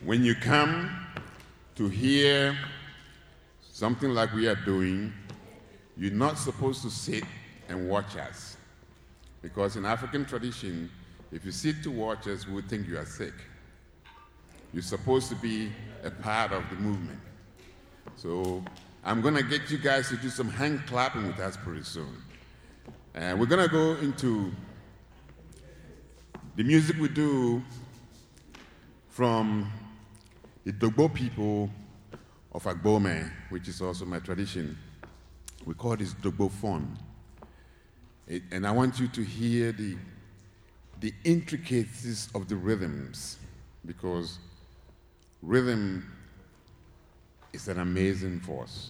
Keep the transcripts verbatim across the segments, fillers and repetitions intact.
When you come to hear something like we are doing, you're not supposed to sit and watch us. Because in African tradition, if you sit to watch us, we would think you are sick. You're supposed to be a part of the movement. So I'm going to get you guys to do some hand clapping with us pretty soon. And we're going to go into the music we do from the Dogbo people of Agbome, which is also my tradition. We call this Dogbo Fon. It, and I want you to hear the, the intricacies of the rhythms, because rhythm is an amazing force.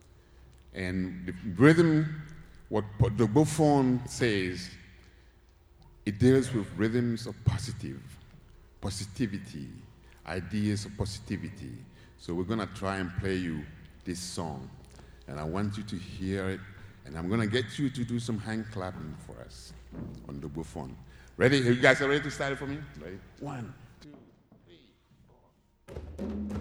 And the rhythm, what Dogbo Fon says, it deals with rhythms of positive, positivity, ideas of positivity. So we're going to try and play you this song. And I want you to hear it. And I'm going to get you to do some hand clapping for us on Dogbo Fon. Ready? You guys are ready to start it for me? Ready? One, two, three, four.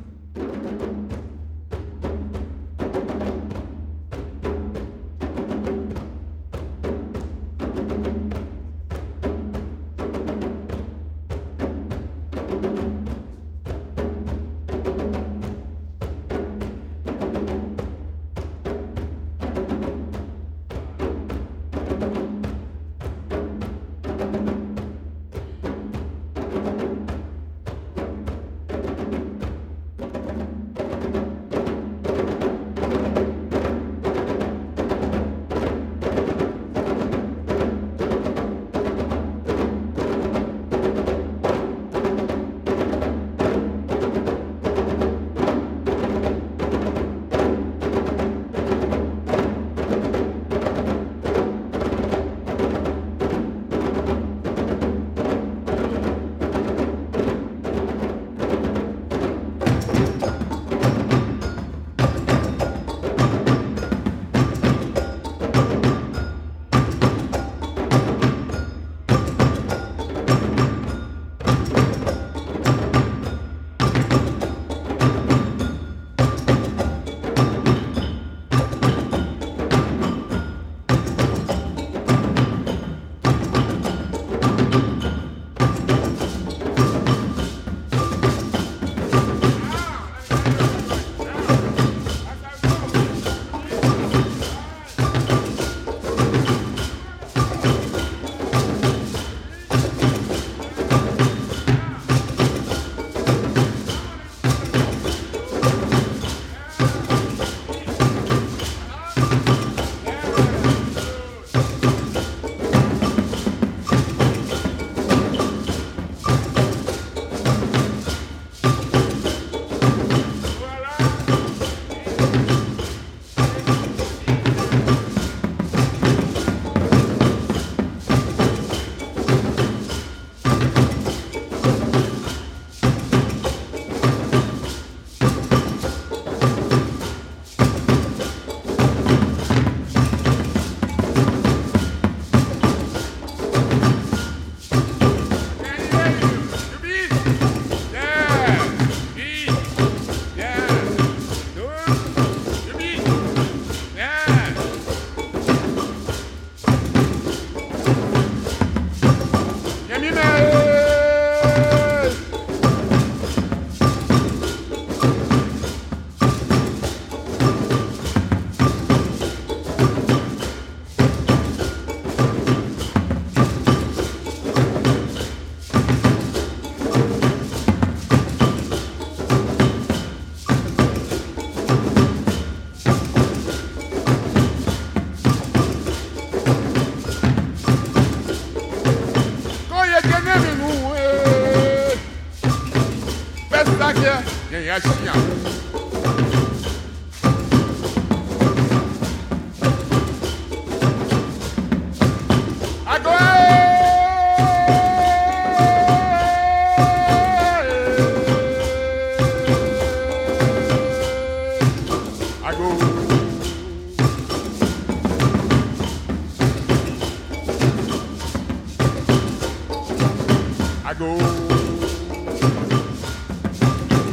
I go.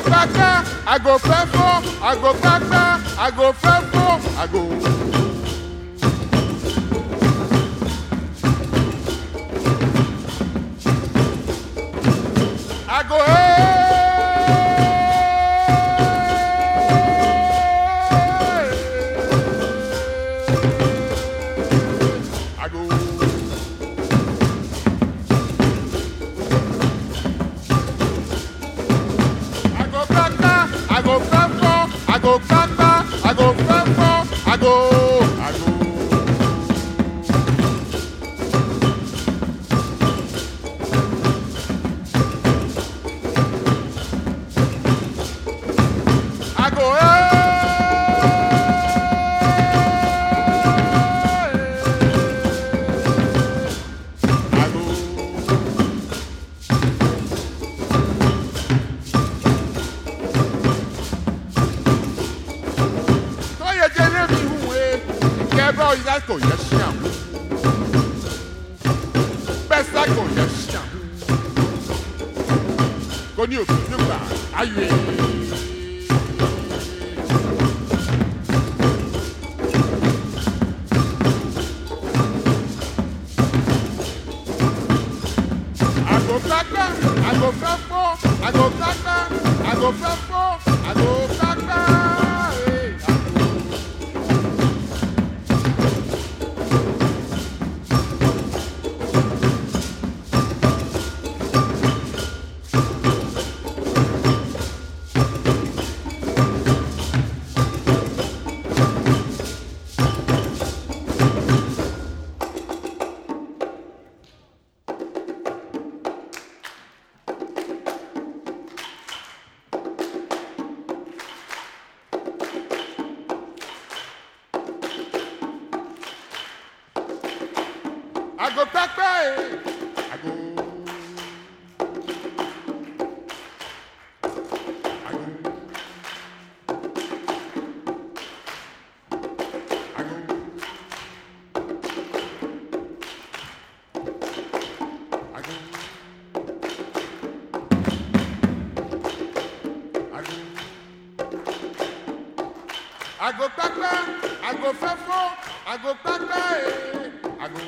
kaka, I go fefo, I go kaka, I go fefo, I go. I go hey, I go. I go kaka, I go fefo, I go kaka, I go fefo, I go, I go. I go, hey, I go. Tó yẹ jẹ́ lébi ìhùwé, kẹ́bọ̀ ìdá kò yẹ ṣíàm. Bẹ́sà kò yẹ ṣíàm. Kò ní òkú nígbà ayé. I go kaka, I go fefo, I go kaka, I go fefo, I go kaka. Hey, I go. I go kaka, eh, I go. I go. I go. I go. I go. I go kaka, I go fefo, I go kaka, eh, I go.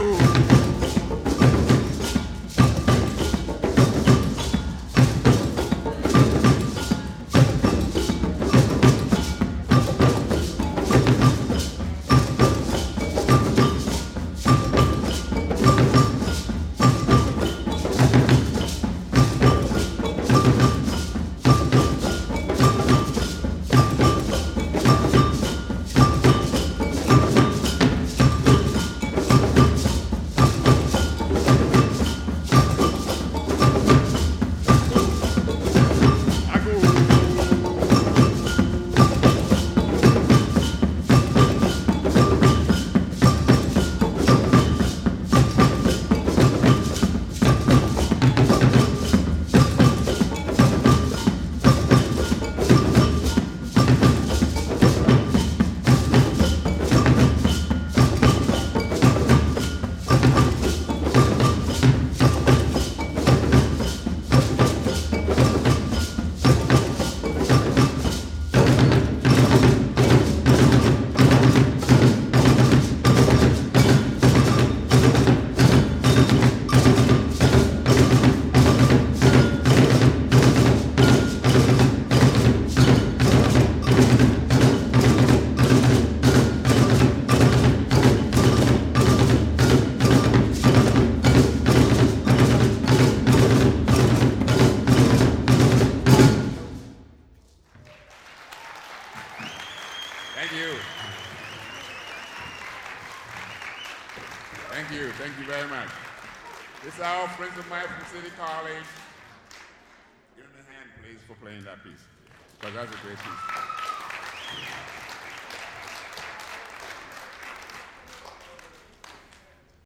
Thank you. Thank you. Thank you very much. This is our friends of mine from City College. Give them a hand, please, for playing that piece, because that's a great piece.